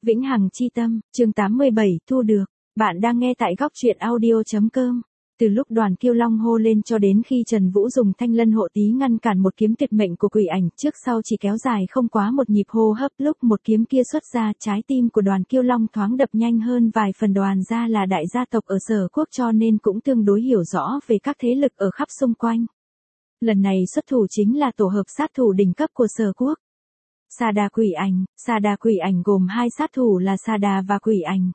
Vĩnh Hằng Chi Tâm, chương 87, thu được. Bạn đang nghe tại góc truyện audio.com. Từ lúc Đoàn Kiêu Long hô lên cho đến khi Trần Vũ dùng thanh lân hộ tí ngăn cản một kiếm tuyệt mệnh của quỷ ảnh, trước sau chỉ kéo dài không quá một nhịp hô hấp, lúc một kiếm kia xuất ra, trái tim của Đoàn Kiêu Long thoáng đập nhanh hơn vài phần. Đoàn gia là đại gia tộc ở Sở Quốc cho nên cũng tương đối hiểu rõ về các thế lực ở khắp xung quanh. Lần này xuất thủ chính là tổ hợp sát thủ đỉnh cấp của Sở Quốc. Sa Đà quỷ ảnh gồm hai sát thủ là Sa Đà và quỷ ảnh.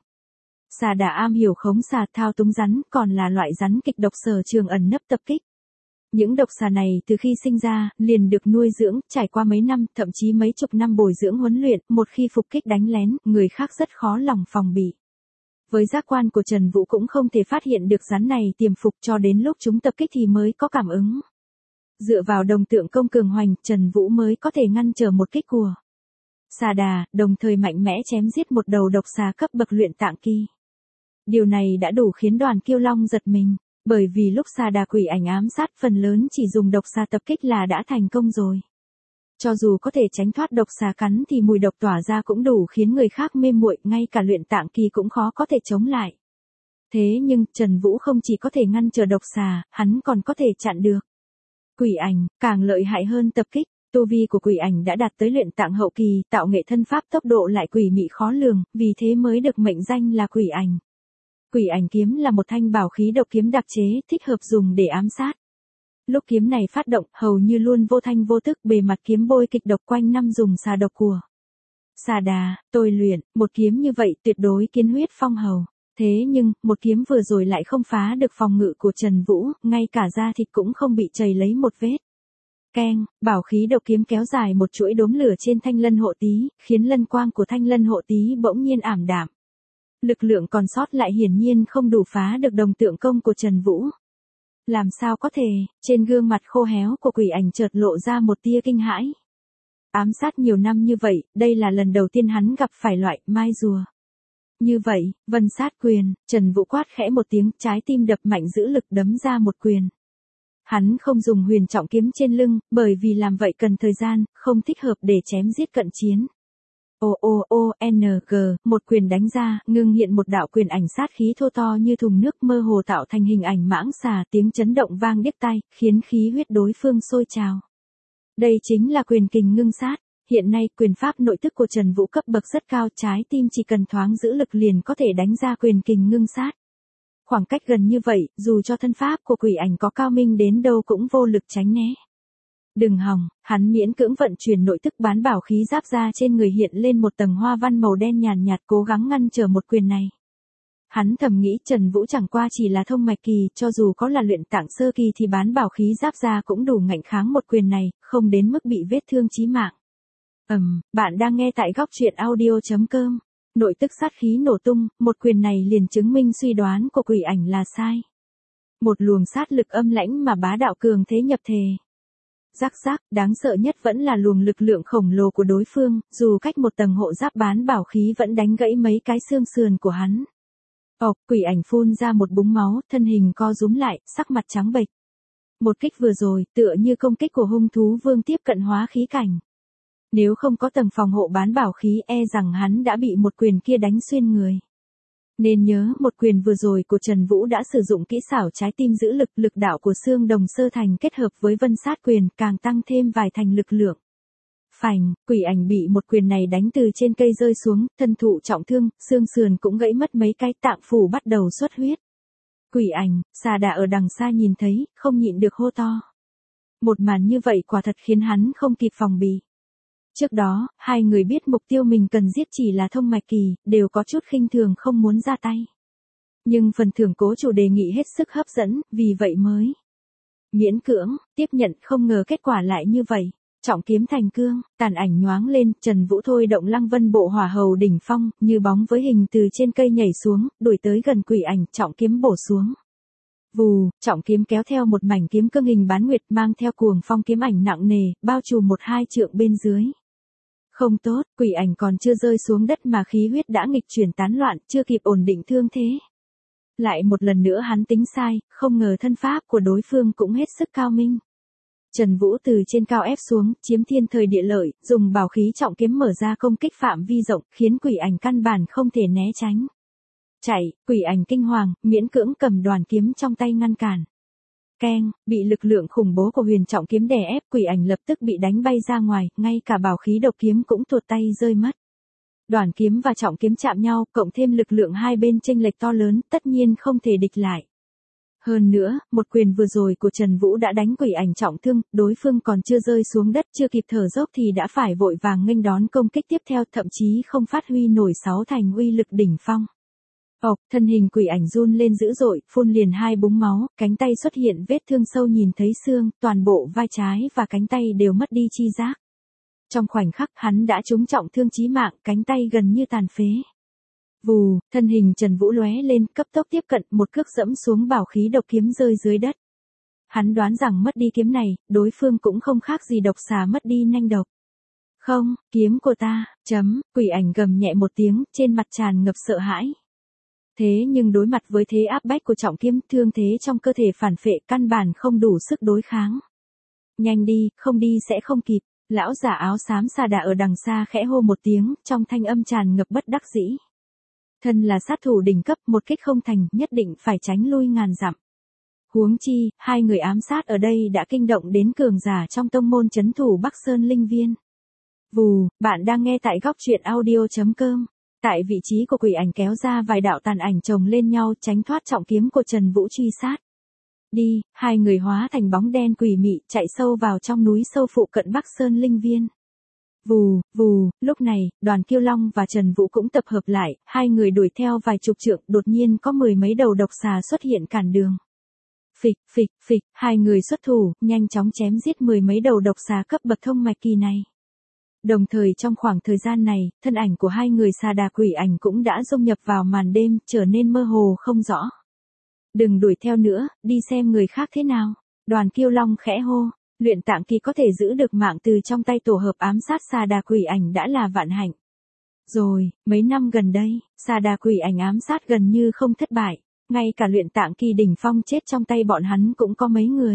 Sa Đà am hiểu khống xà, thao túng rắn, còn là loại rắn kịch độc Sở Trường ẩn nấp tập kích. Những độc xà này từ khi sinh ra, liền được nuôi dưỡng, trải qua mấy năm, thậm chí mấy chục năm bồi dưỡng huấn luyện, một khi phục kích đánh lén, người khác rất khó lòng phòng bị. Với giác quan của Trần Vũ cũng không thể phát hiện được rắn này tiềm phục, cho đến lúc chúng tập kích thì mới có cảm ứng. Dựa vào đồng tượng công cường hoành, Trần Vũ mới có thể ngăn trở một kích của Sa Đà, đồng thời mạnh mẽ chém giết một đầu độc xà cấp bậc luyện tạng kỳ. Điều này đã đủ khiến Đoàn Kiêu Long giật mình, bởi vì lúc Sa Đà quỷ ảnh ám sát phần lớn chỉ dùng độc xà tập kích là đã thành công rồi. Cho dù có thể tránh thoát độc xà cắn thì mùi độc tỏa ra cũng đủ khiến người khác mê muội, ngay cả luyện tạng kỳ cũng khó có thể chống lại. Thế nhưng, Trần Vũ không chỉ có thể ngăn trở độc xà, hắn còn có thể chặn được quỷ ảnh, càng lợi hại hơn tập kích. Tu vi của quỷ ảnh đã đạt tới luyện tạng hậu kỳ, tạo nghệ thân pháp tốc độ lại quỷ mị khó lường, vì thế mới được mệnh danh là quỷ ảnh. Quỷ ảnh kiếm là một thanh bảo khí độc kiếm đặc chế, thích hợp dùng để ám sát. Lúc kiếm này phát động, hầu như luôn vô thanh vô tức, bề mặt kiếm bôi kịch độc quanh năm dùng xà độc của Sa Đà, tôi luyện, một kiếm như vậy tuyệt đối kiến huyết phong hầu. Thế nhưng, một kiếm vừa rồi lại không phá được phòng ngự của Trần Vũ, ngay cả da thịt cũng không bị chảy lấy một vết. Keng, bảo khí độc kiếm kéo dài một chuỗi đốm lửa trên thanh lân hộ tí, khiến lân quang của thanh lân hộ tí bỗng nhiên ảm đạm. Lực lượng còn sót lại hiển nhiên không đủ phá được đồng tượng công của Trần Vũ. Làm sao có thể, trên gương mặt khô héo của quỷ ảnh chợt lộ ra một tia kinh hãi. Ám sát nhiều năm như vậy, đây là lần đầu tiên hắn gặp phải loại mai rùa. Như vậy, vân sát quyền, Trần Vũ quát khẽ một tiếng, trái tim đập mạnh giữ lực đấm ra một quyền. Hắn không dùng huyền trọng kiếm trên lưng, bởi vì làm vậy cần thời gian, không thích hợp để chém giết cận chiến. Một quyền đánh ra, ngưng hiện một đạo quyền ảnh sát khí thô to như thùng nước, mơ hồ tạo thành hình ảnh mãng xà, tiếng chấn động vang điếc tai, khiến khí huyết đối phương sôi trào. Đây chính là quyền kình ngưng sát. Hiện nay, quyền pháp nội tức của Trần Vũ cấp bậc rất cao, trái tim chỉ cần thoáng giữ lực liền có thể đánh ra quyền kình ngưng sát. Khoảng cách gần như vậy, dù cho thân pháp của quỷ ảnh có cao minh đến đâu cũng vô lực tránh né. Đừng hòng, hắn miễn cưỡng vận chuyển nội tức, bán bảo khí giáp ra trên người hiện lên một tầng hoa văn màu đen nhàn nhạt, cố gắng ngăn trở một quyền này. Hắn thầm nghĩ Trần Vũ chẳng qua chỉ là thông mạch kỳ, cho dù có là luyện tạng sơ kỳ thì bán bảo khí giáp ra cũng đủ ngạnh kháng một quyền này, không đến mức bị vết thương chí mạng. Bạn đang nghe tại góc truyện audio.com. Nội tức sát khí nổ tung, một quyền này liền chứng minh suy đoán của quỷ ảnh là sai. Một luồng sát lực âm lãnh mà bá đạo cường thế nhập thể. Rắc rắc, đáng sợ nhất vẫn là luồng lực lượng khổng lồ của đối phương, dù cách một tầng hộ giáp bán bảo khí vẫn đánh gãy mấy cái xương sườn của hắn. Quỷ ảnh phun ra một búng máu, thân hình co rúm lại, sắc mặt trắng bệch. Một kích vừa rồi, tựa như công kích của hung thú vương tiếp cận hóa khí cảnh. Nếu không có tầng phòng hộ bán bảo khí, e rằng hắn đã bị một quyền kia đánh xuyên người. Nên nhớ, một quyền vừa rồi của Trần Vũ đã sử dụng kỹ xảo trái tim giữ lực, lực đạo của xương đồng sơ thành kết hợp với vân sát quyền, càng tăng thêm vài thành lực lượng. Phành, quỷ ảnh bị một quyền này đánh từ trên cây rơi xuống, thân thụ trọng thương, xương sườn cũng gãy mất mấy cái, tạng phủ bắt đầu xuất huyết. Quỷ ảnh, Sa Đà ở đằng xa nhìn thấy, không nhịn được hô to. Một màn như vậy quả thật khiến hắn không kịp phòng bị. Trước đó, hai người biết mục tiêu mình cần giết chỉ là thông mạch kỳ, đều có chút khinh thường không muốn ra tay. Nhưng phần thưởng cố chủ đề nghị hết sức hấp dẫn, vì vậy mới miễn cưỡng tiếp nhận, không ngờ kết quả lại như vậy. Trọng kiếm thành cương, tàn ảnh nhoáng lên, Trần Vũ thôi động Lăng Vân Bộ Hỏa Hầu đỉnh phong, như bóng với hình từ trên cây nhảy xuống, đuổi tới gần quỷ ảnh, trọng kiếm bổ xuống. Vù, trọng kiếm kéo theo một mảnh kiếm cương hình bán nguyệt, mang theo cuồng phong kiếm ảnh nặng nề, bao trùm 1-2 trượng bên dưới. Không tốt, quỷ ảnh còn chưa rơi xuống đất mà khí huyết đã nghịch chuyển tán loạn, chưa kịp ổn định thương thế. Lại một lần nữa hắn tính sai, không ngờ thân pháp của đối phương cũng hết sức cao minh. Trần Vũ từ trên cao ép xuống, chiếm thiên thời địa lợi, dùng bảo khí trọng kiếm mở ra công kích phạm vi rộng, khiến quỷ ảnh căn bản không thể né tránh. Chạy, quỷ ảnh kinh hoàng, miễn cưỡng cầm đoàn kiếm trong tay ngăn cản. Keng, bị lực lượng khủng bố của huyền trọng kiếm đè ép, quỷ ảnh lập tức bị đánh bay ra ngoài, ngay cả bảo khí độc kiếm cũng tuột tay rơi mất. Đoàn kiếm và trọng kiếm chạm nhau, cộng thêm lực lượng hai bên chênh lệch to lớn, tất nhiên không thể địch lại. Hơn nữa, một quyền vừa rồi của Trần Vũ đã đánh quỷ ảnh trọng thương, đối phương còn chưa rơi xuống đất, chưa kịp thở dốc thì đã phải vội vàng nghênh đón công kích tiếp theo, thậm chí không phát huy nổi sáu thành uy lực đỉnh phong. Ộc, thân hình quỷ ảnh run lên dữ dội, phun liền hai búng máu, cánh tay xuất hiện vết thương sâu nhìn thấy xương, toàn bộ vai trái và cánh tay đều mất đi chi giác. Trong khoảnh khắc hắn đã trúng trọng thương chí mạng, cánh tay gần như tàn phế. Vù, thân hình Trần Vũ lóe lên, cấp tốc tiếp cận, một cước dẫm xuống bảo khí độc kiếm rơi dưới đất. Hắn đoán rằng mất đi kiếm này, đối phương cũng không khác gì độc xà mất đi nanh độc. Không, kiếm của ta, quỷ ảnh gầm nhẹ một tiếng, trên mặt tràn ngập sợ hãi. Thế nhưng đối mặt với thế áp bách của trọng kiếm, thương thế trong cơ thể phản phệ, căn bản không đủ sức đối kháng. Nhanh đi, không đi sẽ không kịp. Lão giả áo xám Sa Đà ở đằng xa khẽ hô một tiếng, trong thanh âm tràn ngập bất đắc dĩ. Thân là sát thủ đỉnh cấp, một kích không thành, nhất định phải tránh lui ngàn dặm. Huống chi, hai người ám sát ở đây đã kinh động đến cường giả trong tông môn trấn thủ Bắc Sơn Linh Viên. Vù, bạn đang nghe tại góc truyện audio.com. Tại vị trí của quỷ ảnh kéo ra vài đạo tàn ảnh chồng lên nhau, tránh thoát trọng kiếm của Trần Vũ truy sát. Đi, hai người hóa thành bóng đen quỷ mị, chạy sâu vào trong núi sâu phụ cận Bắc Sơn Linh Viên. Vù, vù, lúc này, Đoàn Kiêu Long và Trần Vũ cũng tập hợp lại, hai người đuổi theo vài chục trượng, đột nhiên có mười mấy đầu độc xà xuất hiện cản đường. Phịch, phịch, phịch, hai người xuất thủ, nhanh chóng chém giết mười mấy đầu độc xà cấp bậc thông mạch kỳ này. Đồng thời trong khoảng thời gian này, thân ảnh của hai người Sa Đà quỷ ảnh cũng đã dung nhập vào màn đêm, trở nên mơ hồ không rõ. Đừng đuổi theo nữa, đi xem người khác thế nào. Đoàn Kiêu Long khẽ hô, luyện tạng kỳ có thể giữ được mạng từ trong tay tổ hợp ám sát Sa Đà quỷ ảnh đã là vạn hạnh. Rồi, mấy năm gần đây, Sa Đà quỷ ảnh ám sát gần như không thất bại, ngay cả luyện tạng kỳ đỉnh phong chết trong tay bọn hắn cũng có mấy người.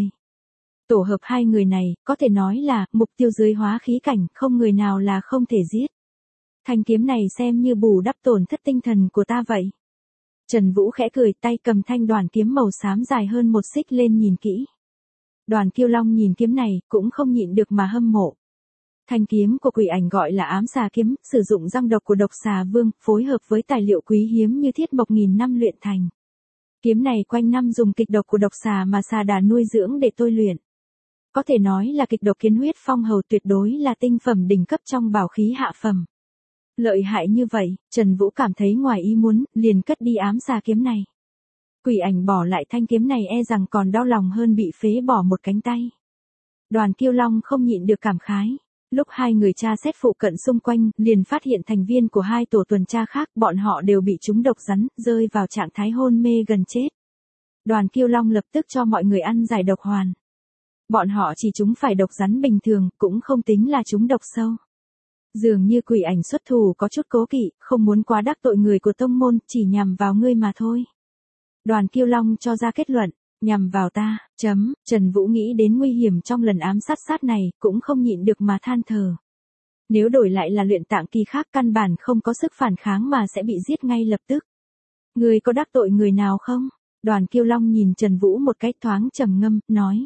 Tổ hợp hai người này, có thể nói là mục tiêu dưới hóa khí cảnh, không người nào là không thể giết. Thanh kiếm này xem như bù đắp tổn thất tinh thần của ta vậy. Trần Vũ khẽ cười, tay cầm thanh đoàn kiếm màu xám dài hơn một xích lên nhìn kỹ. Đoàn Kiêu Long nhìn kiếm này, cũng không nhịn được mà hâm mộ. Thanh kiếm của quỷ ảnh gọi là ám xà kiếm, sử dụng răng độc của độc xà vương, phối hợp với tài liệu quý hiếm như thiết mộc nghìn năm luyện thành. Kiếm này quanh năm dùng kịch độc của độc xà mà Sa Đà nuôi dưỡng để tôi luyện. Có thể nói là kịch độc kiến huyết phong hầu, tuyệt đối là tinh phẩm đỉnh cấp trong bảo khí hạ phẩm. Lợi hại như vậy, Trần Vũ cảm thấy ngoài ý muốn, liền cất đi ám xà kiếm này. Quỷ ảnh bỏ lại thanh kiếm này e rằng còn đau lòng hơn bị phế bỏ một cánh tay. Đoàn Kiêu Long không nhịn được cảm khái. Lúc hai người tra xét phụ cận xung quanh, liền phát hiện thành viên của hai tổ tuần tra khác, bọn họ đều bị trúng độc rắn, rơi vào trạng thái hôn mê gần chết. Đoàn Kiêu Long lập tức cho mọi người ăn giải độc hoàn. Bọn họ chỉ trúng phải độc rắn bình thường, cũng không tính là trúng độc sâu. Dường như quỷ ảnh xuất thủ có chút cố kỵ, không muốn quá đắc tội người của tông môn, chỉ nhằm vào ngươi mà thôi. Đoàn Kiêu Long cho ra kết luận, nhằm vào ta, Trần Vũ nghĩ đến nguy hiểm trong lần ám sát này, cũng không nhịn được mà than thở. Nếu đổi lại là luyện tạng kỳ khác, căn bản không có sức phản kháng mà sẽ bị giết ngay lập tức. Ngươi có đắc tội người nào không? Đoàn Kiêu Long nhìn Trần Vũ một cách thoáng trầm ngâm, nói.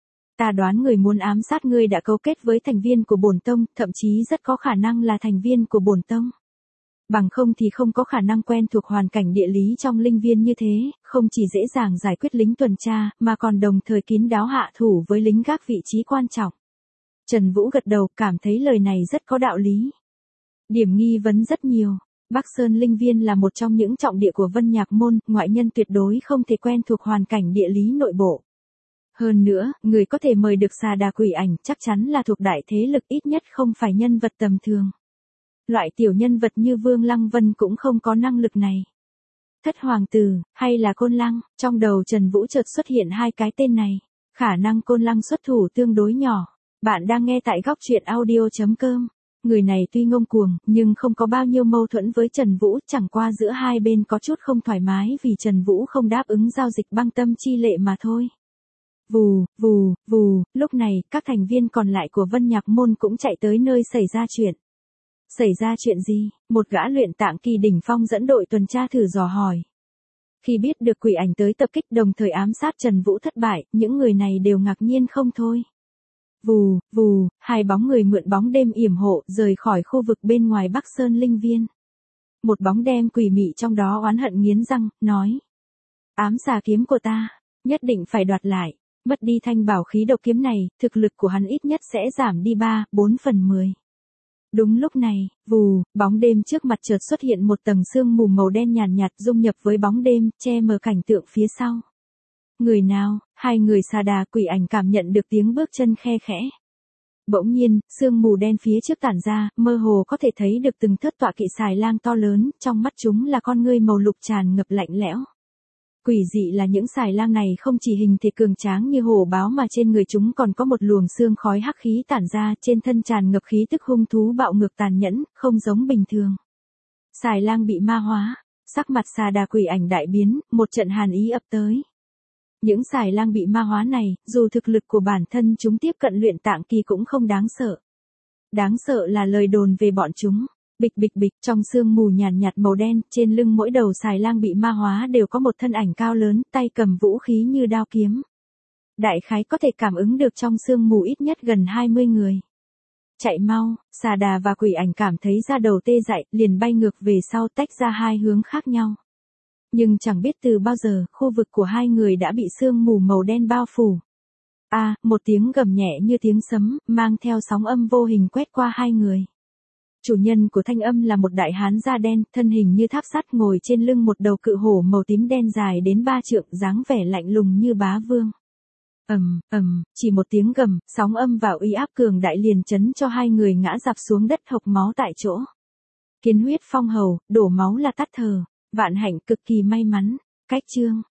Ta đoán người muốn ám sát ngươi đã cấu kết với thành viên của bổn tông, thậm chí rất có khả năng là thành viên của bổn tông. Bằng không thì không có khả năng quen thuộc hoàn cảnh địa lý trong linh viên như thế, không chỉ dễ dàng giải quyết lính tuần tra, mà còn đồng thời kín đáo hạ thủ với lính gác vị trí quan trọng. Trần Vũ gật đầu, cảm thấy lời này rất có đạo lý. Điểm nghi vấn rất nhiều. Bắc Sơn Linh Viên là một trong những trọng địa của Vân Nhạc Môn, ngoại nhân tuyệt đối không thể quen thuộc hoàn cảnh địa lý nội bộ. Hơn nữa, người có thể mời được Sa Đà quỷ ảnh chắc chắn là thuộc đại thế lực, ít nhất không phải nhân vật tầm thường. Loại tiểu nhân vật như Vương Lăng Vân cũng không có năng lực này. Thất Hoàng Tử, hay là Côn Lăng, trong đầu Trần Vũ chợt xuất hiện hai cái tên này. Khả năng Côn Lăng xuất thủ tương đối nhỏ. Bạn đang nghe tại góc truyện audio.com. Người này tuy ngông cuồng, nhưng không có bao nhiêu mâu thuẫn với Trần Vũ, chẳng qua giữa hai bên có chút không thoải mái vì Trần Vũ không đáp ứng giao dịch băng tâm chi lệ mà thôi. Vù, vù, vù, lúc này, các thành viên còn lại của Vân Nhạc Môn cũng chạy tới nơi xảy ra chuyện. Xảy ra chuyện gì? Một gã luyện tạng kỳ đỉnh phong dẫn đội tuần tra thử dò hỏi. Khi biết được quỷ ảnh tới tập kích đồng thời ám sát Trần Vũ thất bại, những người này đều ngạc nhiên không thôi. Vù, vù, hai bóng người mượn bóng đêm yểm hộ rời khỏi khu vực bên ngoài Bắc Sơn Linh Viên. Một bóng đen quỷ mị trong đó oán hận nghiến răng, nói. Ám xà kiếm của ta, nhất định phải đoạt lại, mất đi thanh bảo khí độc kiếm này, thực lực của hắn ít nhất sẽ giảm đi 3/4. Đúng lúc này, vù, bóng đêm trước mặt chợt xuất hiện một tầng sương mù màu đen nhàn nhạt dung nhập với bóng đêm, che mờ cảnh tượng phía sau. Người nào? Hai người xà đà quỷ ảnh cảm nhận được tiếng bước chân khe khẽ. Bỗng nhiên, sương mù đen phía trước tản ra, mơ hồ có thể thấy được từng thớt tọa kỵ xài lang to lớn, trong mắt chúng là con ngươi màu lục tràn ngập lạnh lẽo. Quỷ dị là những xài lang này không chỉ hình thể cường tráng như hổ báo mà trên người chúng còn có một luồng xương khói hắc khí tản ra, trên thân tràn ngập khí tức hung thú bạo ngược tàn nhẫn, không giống bình thường. Xài lang bị ma hóa, sắc mặt xà đà quỷ ảnh đại biến, một trận hàn ý ập tới. Những xài lang bị ma hóa này, dù thực lực của bản thân chúng tiếp cận luyện tạng kỳ cũng không đáng sợ. Đáng sợ là lời đồn về bọn chúng. Bịch bịch bịch, trong sương mù nhàn nhạt màu đen, trên lưng mỗi đầu xài lang bị ma hóa đều có một thân ảnh cao lớn, tay cầm vũ khí như đao kiếm. Đại khái có thể cảm ứng được trong sương mù ít nhất gần 20 người. Chạy mau, xà đà và quỷ ảnh cảm thấy da đầu tê dại, liền bay ngược về sau tách ra hai hướng khác nhau. Nhưng chẳng biết từ bao giờ, khu vực của hai người đã bị sương mù màu đen bao phủ. Một tiếng gầm nhẹ như tiếng sấm, mang theo sóng âm vô hình quét qua hai người. Chủ nhân của thanh âm là một đại hán da đen, thân hình như tháp sắt ngồi trên lưng một đầu cự hổ màu tím đen dài đến 3 trượng, dáng vẻ lạnh lùng như bá vương. Chỉ một tiếng gầm, sóng âm và uy áp cường đại liền chấn cho hai người ngã rạp xuống đất hộc máu tại chỗ. Kiến huyết phong hầu, đổ máu là tắt thở, vạn hạnh cực kỳ may mắn. Cách chương